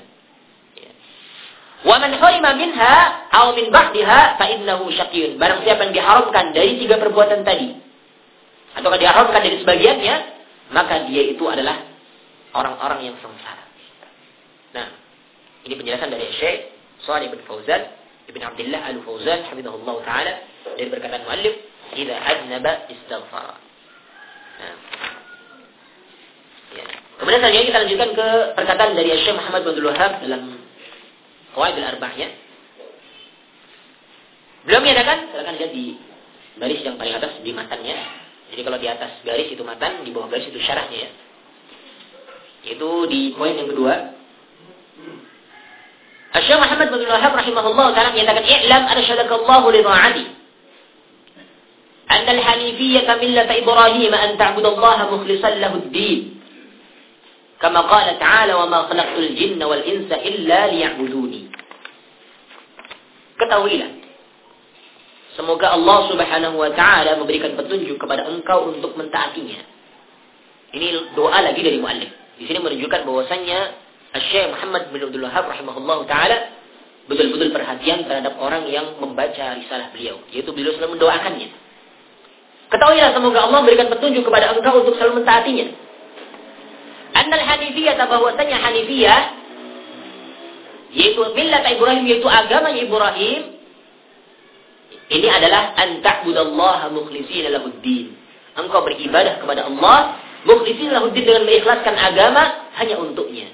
Wa man harima minha aw min ba'daha fa innahu syaqiyyun. Barang siapa yang diharamkan dari tiga perbuatan tadi, atau diharamkan dari sebagiannya, maka dia itu adalah orang-orang yang sengsara. Nah, ini penjelasan dari Syekh Shalih bin Fauzan Ibn Abdullah Al-Fauzan hafizahullah taala dari perkataan muallif, idza aznaba istaghfara. Nah. Ya. Kemudian selanjutnya kita lanjutkan ke perkataan dari Syekh Muhammad bin Abdul Wahhab dalam Qawaid al-Arba'iyah. Beliau menyatakan, silakan lihat di garis yang paling atas di matannya. Jadi kalau di atas garis itu matan, di bawah garis itu syarahnya ya. Itu di poin yang kedua. Syekh Muhammad bin Wahhab rahimahullah taala menyatakan, "I'lam arsyadakallahu li ta'ati. Anna al-hanifiyyah millata Ibrahim an ta'budallaha mukhlishan lahu ad-din. Kama qala ta'ala wa ma khalaqtul jinna wal insa illa liya'buduni." Ketahuilah, semoga Allah Subhanahu wa taala memberikan petunjuk kepada engkau untuk mentaatinya. Ini doa lagi dari muallif. Di sini menunjukkan bahwasannya Syekh Muhammad bin Abdul Wahhab rahimahullah taala betul-betul perhatian terhadap orang yang membaca risalah beliau, yaitu beliau selalu mendoakannya. Ketahuilah, semoga Allah memberikan petunjuk kepada engkau untuk selalu mentaatinya. Annal hanifiyah, bahwasanya hanifiyah yaitu millat Ibrahim, yaitu agama Ibrahim, ini adalah an ta'budallaha mukhlishina lahuddin. Engkau beribadah kepada Allah mukhlishina lahuddin, dengan mengikhlaskan agama hanya untuknya.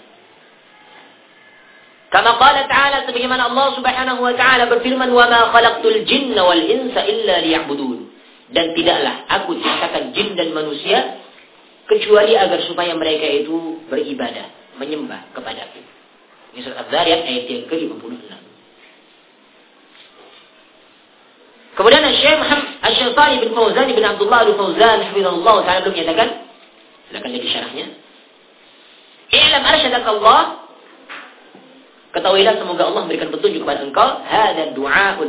Kama qala ta'ala, sebagaimana Allah Subhanahu wa taala berfirman, "Wa ma khalaqtul jinna wal insa illa liya'budun." Dan tidaklah aku ciptakan jin dan manusia kecuali agar supaya mereka itu beribadah, menyembah kepadaku. Ini surat Az-Zariyat ayat yang ke lima puluh enam. Kemudian Syekh Muhammad Syekh Shalih bin Fauzan bin Abdullah Al-Fauzan hafizahullah taala belum menyatakan, silakan lihat di syarahnya. I'lam arsyadakallah, ketahuilah semoga Allah memberikan petunjuk kepada engkau. Hada du'aun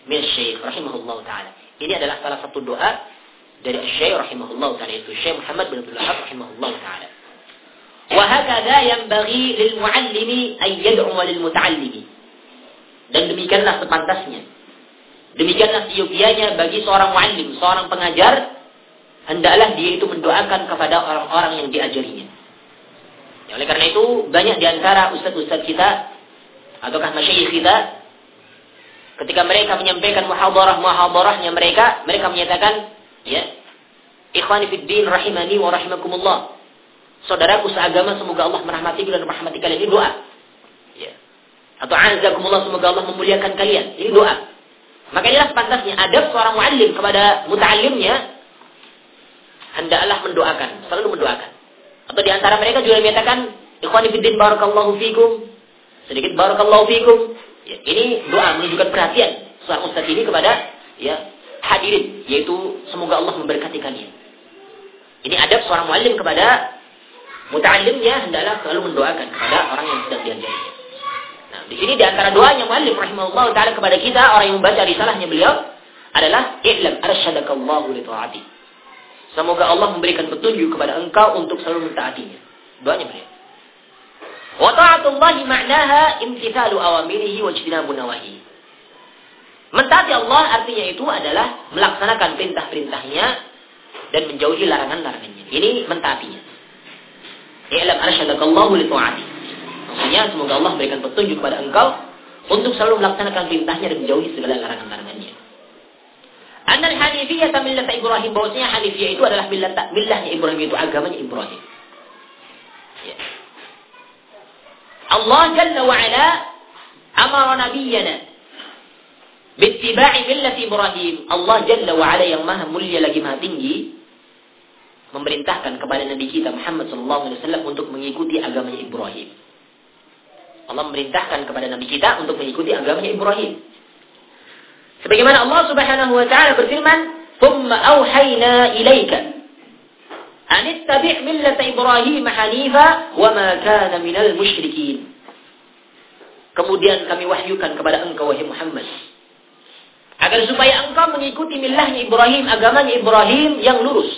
min Syekh rahimahullahu taala. Ini adalah salah satu doa dari Syekh rahimahullahu taala, itu Syekh Muhammad bin Abdul Wahhab rahimahullahu taala. Wa hakadha yanbaghi lil muallimi ay yad'u lil muta'allimi. Dan demikianlah sepantasnya, demikianlah seyogianya bagi seorang muallim, seorang pengajar, hendaklah dia itu mendoakan kepada orang-orang yang diajarinya. Ya, oleh karena itu banyak di antara ustaz-ustaz kita ataukah masyayikh kita, ketika mereka menyampaikan muhadarah-muhadarahnya mereka, mereka menyatakan, ya, ikhwani fid din rahimani wa rahimakumullah. Saudaraku seagama, semoga Allah merahmatiku dan merahmati kalian. Ini doa. Ya. Atau azakumullah, semoga Allah memuliakan kalian. Ini doa. Maka inilah sepantasnya adab seorang muallim kepada muta'allimnya, hendaklah mendoakan, selalu mendoakan. Atau di antara mereka juga menyatakan, ikhwani fiddin barakallahu fikum, sedikit barakallahu fikum. Ya, ini doa menunjukkan perhatian seorang ustaz ini kepada, ya, hadirin, yaitu semoga Allah memberkati kalian. Ini adab seorang muallim kepada muta'allimnya, hendaklah selalu mendoakan kepada orang yang sedang diajarinya. Nah, di sini di antara doanya muallim rahimahullah taala kepada kita, orang yang membaca risalahnya beliau, adalah i'lam arsyadakallahu li ta'ati. Semoga Allah memberikan petunjuk kepada engkau untuk selalu mentaatinya. Doanya beliau. Wa ta'atullahi ma'naha imtithalu awamirihi wa ijtinabu nawahi. Mentaati Allah artinya itu adalah melaksanakan perintah-perintahnya dan menjauhi larangan-larangannya. Ini mentaatinya. I'lam arsyadakallahu li ta'ati. Maksudnya semoga Allah memberikan petunjuk kepada engkau untuk selalu melaksanakan perintahnya dan menjauhi segala larangan-larangannya. Annal hanifiyah millat Ibrahim, bahwasanya hanifiyah itu adalah millat millahnya Ibrahim, itu agamanya Ibrahim. Ya. Allah Jalla wa Ala amara nabiyyana bittiba'i millat Ibrahim. Allah Jalla wa Ala yang maha mulia lagi maha tinggi memerintahkan kepada Nabi kita Muhammad sallallahu alaihi wasallam untuk mengikuti agamanya Ibrahim. Allah memerintahkan kepada Nabi kita untuk mengikuti agamanya Ibrahim. Sebagaimana Allah Subhanahu wa taala berfirman, "Tsumma auhayna ilaika an ittabi' millata Ibrahim hanifa wa ma kana minal musyrikin." Kemudian kami wahyukan kepada engkau wahai Muhammad, agar supaya engkau mengikuti millahnya Ibrahim, agamanya Ibrahim yang lurus.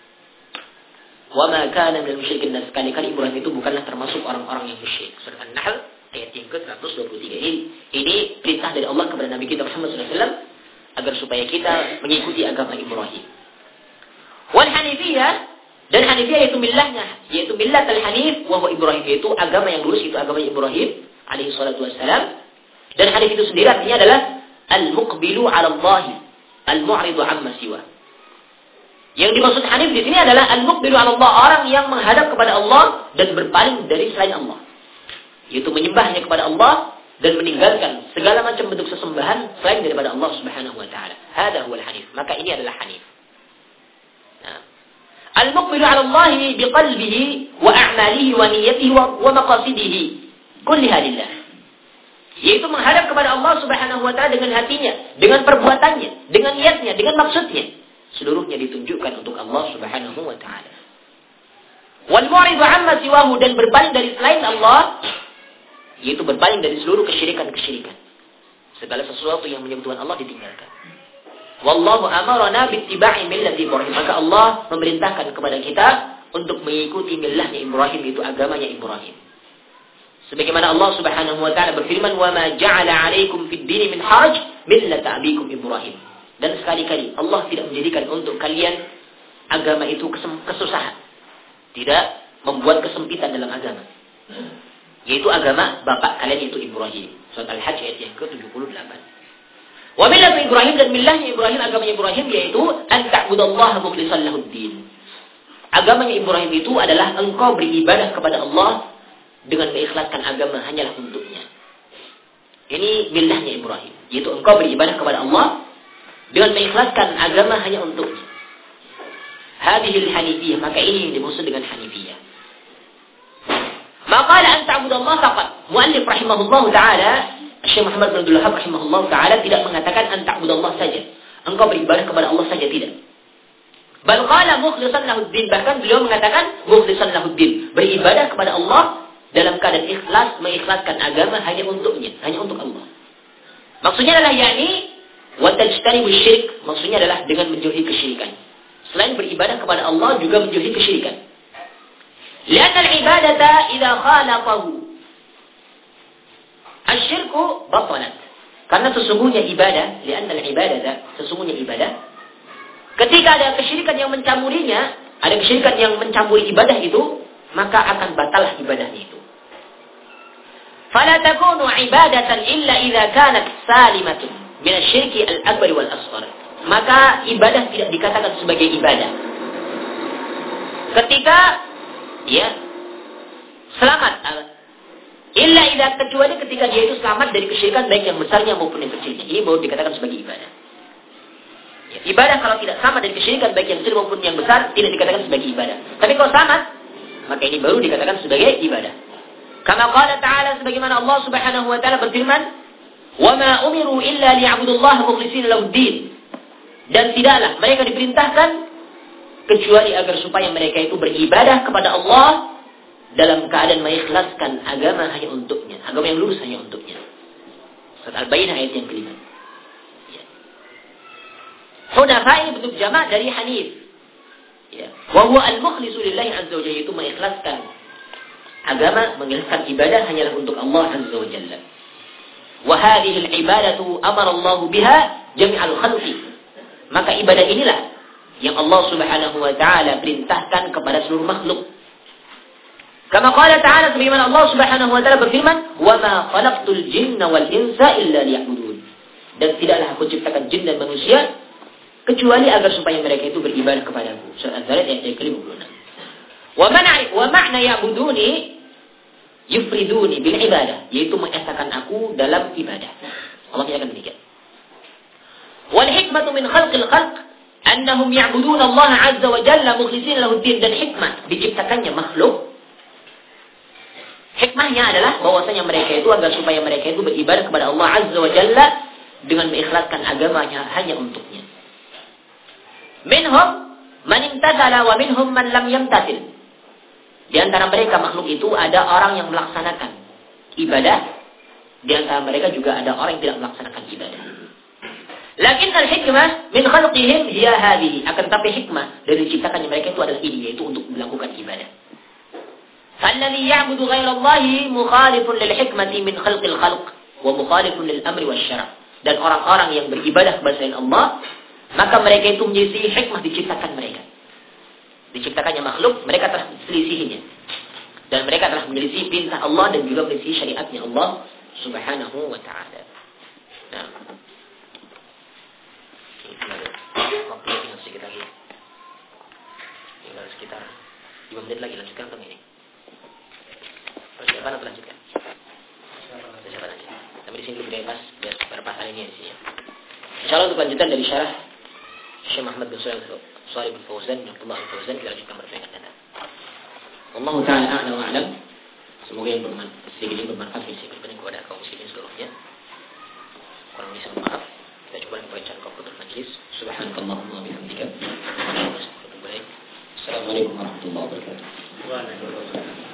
Wa ma kana minal musyrikin, dan sekali-kali Ibrahim itu bukanlah termasuk orang-orang yang musyrik. Surah An-Nahl ayat yang ke seratus dua puluh tiga. Ini, ini perintah dari Allah kepada Nabi kita Muhammad sallallahu alaihi wasallam agar supaya kita mengikuti agama Ibrahim. Wal Hanifiyah, dan Hanifiyah yaitu millahnya, yaitu millat al-Hanif wa huwa Ibrahim, yaitu agama yang lurus, itu agama Ibrahim alaihi salatu wassalam. Dan Hanif itu sendiri artinya adalah al-muqbilu 'ala Allah, al-mu'ridu 'amma siwa. Yang dimaksud Hanif di sini adalah al-muqbilu 'ala Allah, orang yang menghadap kepada Allah dan berpaling dari selain Allah. Yaitu menyembahnya kepada Allah dan meninggalkan segala macam bentuk sesembahan selain daripada Allah Subhanahu wa taala. Hada huwal hanif. Maka ini adalah hanif. Nah. Al-muqbilu 'ala Allah biqalbihi wa a'malihi wa niyyatihi wa, wa maqasidihi kulliha lillah. Yaitu menghadap kepada Allah Subhanahu wa taala dengan hatinya, dengan perbuatannya, dengan niatnya, dengan maksudnya. Seluruhnya ditunjukkan untuk Allah Subhanahu wa taala. Wal mu'ridu 'amma siwahu, dan berpaling dari selain Allah, yaitu berpaling dari seluruh kesyirikan-kesyirikan. Segala sesuatu yang menyebut Allah ditinggalkan. Wallahu amarna bittiba'i millati Ibrahim. Maka Allah memerintahkan kepada kita untuk mengikuti millahnya Ibrahim, itu agamanya Ibrahim. Sebagaimana Allah Subhanahu wa taala berfirman, "Wa ma ja'ala 'alaikum fid dini min haraj millata abikum Ibrahim." Dan sekali-kali Allah tidak menjadikan untuk kalian agama itu kesusahan. Tidak membuat kesempitan dalam agama. Yaitu agama bapak kalian, itu Ibrahim. Surat Al-Hajj ayat yang ke tujuh puluh delapan. Wa millatu Ibrahim, dan millahnya Ibrahim, agamanya Ibrahim, yaitu an ta'budallaha mukhlishan lahuddin. Agamanya Ibrahim itu adalah engkau beribadah kepada Allah dengan mengikhlaskan agama hanyalah untuknya. Ini millahnya Ibrahim, yaitu engkau beribadah kepada Allah dengan mengikhlaskan agama hanya untuknya. Hadhil hanifiyah, maka ini yang dimaksud dengan hanifiyah. Maka an ta'budallaha faqat. Muallif rahimahullahu taala, Syekh Muhammad bin Abdul Wahhab rahimahullahu taala tidak mengatakan an ta'budallaha saja, engkau beribadah kepada Allah saja, tidak. Bal qala mukhlishan lahuddin, bahkan beliau mengatakan mukhlishan lahuddin, beribadah kepada Allah dalam keadaan ikhlas, mengikhlaskan agama hanya untuknya, hanya untuk Allah. Maksudnya adalah yakni Wa tajtanibu syirik maksudnya adalah dengan menjauhi kesyirikan. Selain beribadah kepada Allah juga menjauhi kesyirikan. Lianna al-ibadata idza khalaqahu asyirku batalat. Karena sesungguhnya ibadah, lianna al-ibadata, sesungguhnya ibadah, ketika ada kesyirikan yang mencampurinya, ada kesyirikan yang mencampuri ibadah itu, maka akan batalah ibadahnya itu. Fala takunu ibadatan illa idza kanat salimatun min asy-syirki al-akbar wal asghar. Maka ibadah tidak dikatakan sebagai ibadah ketika ya selamat illa idza, kecuali ketika dia itu selamat dari kesyirikan baik yang besarnya maupun yang kecilnya. Ini baru dikatakan sebagai ibadah. Ya, ibadah kalau tidak sama dari kesyirikan baik yang kecil maupun yang besar tidak dikatakan sebagai ibadah. Tapi kalau selamat, maka ini baru dikatakan sebagai ibadah. Kama qala ta'ala, sebagaimana Allah Subhanahu wa taala berfirman, "Wa ma umiru illa liya'budullaha mukhlishina lahud-din." Dan tidaklah mereka diperintahkan kecuali agar supaya mereka itu beribadah kepada Allah dalam keadaan mengikhlaskan agama hanya untuknya, agama yang lurus hanya untuknya. Surat Al-Baqarah ayat yang kelima. Ya. Hunafa ini bentuk jamak dari hanif. Ya. Wa huwa al-mukhlisu lillahi azza wa jalla, itu mengikhlaskan agama, mengikhlaskan ibadah hanyalah untuk Allah azza wa jalla. Wa hadhihi al-ibadatu amara Allah biha jami'al khalqi. Maka ibadah inilah yang Allah Subhanahu wa taala perintahkan kepada seluruh makhluk. Kama qala ta'ala, sebagaimana Allah Subhanahu wa taala berfirman, "Wa ma khalaqtul jinna wal insa illa liya'budun." Dan tidaklah aku ciptakan jin dan manusia kecuali agar supaya mereka itu beribadah kepadaku. Surah Az-Zariyat ayat ke lima puluh enam. Wa ma'na wa ma'na ya'buduni yufriduni bil ibadah, yaitu mengesahkan aku dalam ibadah. Allah akan demikian. Wal hikmatu min khalqil khalq annahum ya'buduna Allah azza wa jalla mukhlishina lahu din. Dan hikmah diciptakannya makhluk, hikmahnya adalah bahwasanya mereka itu agar supaya mereka itu beribadah kepada Allah azza wa jalla dengan mengikhlaskan agamanya hanya untuknya. Minhum man imtathala wa minhum man lam yamtathil. Di antara mereka makhluk itu ada orang yang melaksanakan ibadah, di antara mereka juga ada orang yang tidak melaksanakan ibadah. Lakin al-hikmah min khalqihim hiya hadhihi. Akan tapi hikmah dari ciptakannya mereka itu adalah ini, yaitu untuk melakukan ibadah. Falladhi ya'budu ghayra Allahi mukhalifun lil hikmati min khalqil khalq wa mukhalifun lil amri wasyara'. Dan orang-orang yang beribadah kepada selain Allah, maka mereka itu menyelisih hikmah diciptakan mereka. Diciptakannya makhluk, mereka telah selisihinya. Dan mereka telah menyelisih perintah Allah dan juga menyelisih syariatnya Allah Subhanahu wa ta'ala. Nah. Waktu tinggal sekitar lagi. Tinggal sekitar lima menit lagi, lanjutkan ke ini. Persiapan atau lanjutkan? Persiapan aja. Tapi di sini belum dibahas beberapa hal ini di sini. Insyaallah untuk lanjutan dari syarah Syekh Muhammad bin Shalih bin Fauzan, Abdullah bin Fauzan, kita lanjutkan pada pekan datang. Wallahu ta'ala a'lam wa a'lam. Semoga yang bermanfaat, sedikit ini bermanfaat bisa berpegang kepada kaum muslimin seluruhnya. Kurang lebih mohon maaf. Kita coba membacakan kafatul majlis. Subhanakallahumma wa bihamdika. Assalamualaikum warahmatullahi wabarakatuh.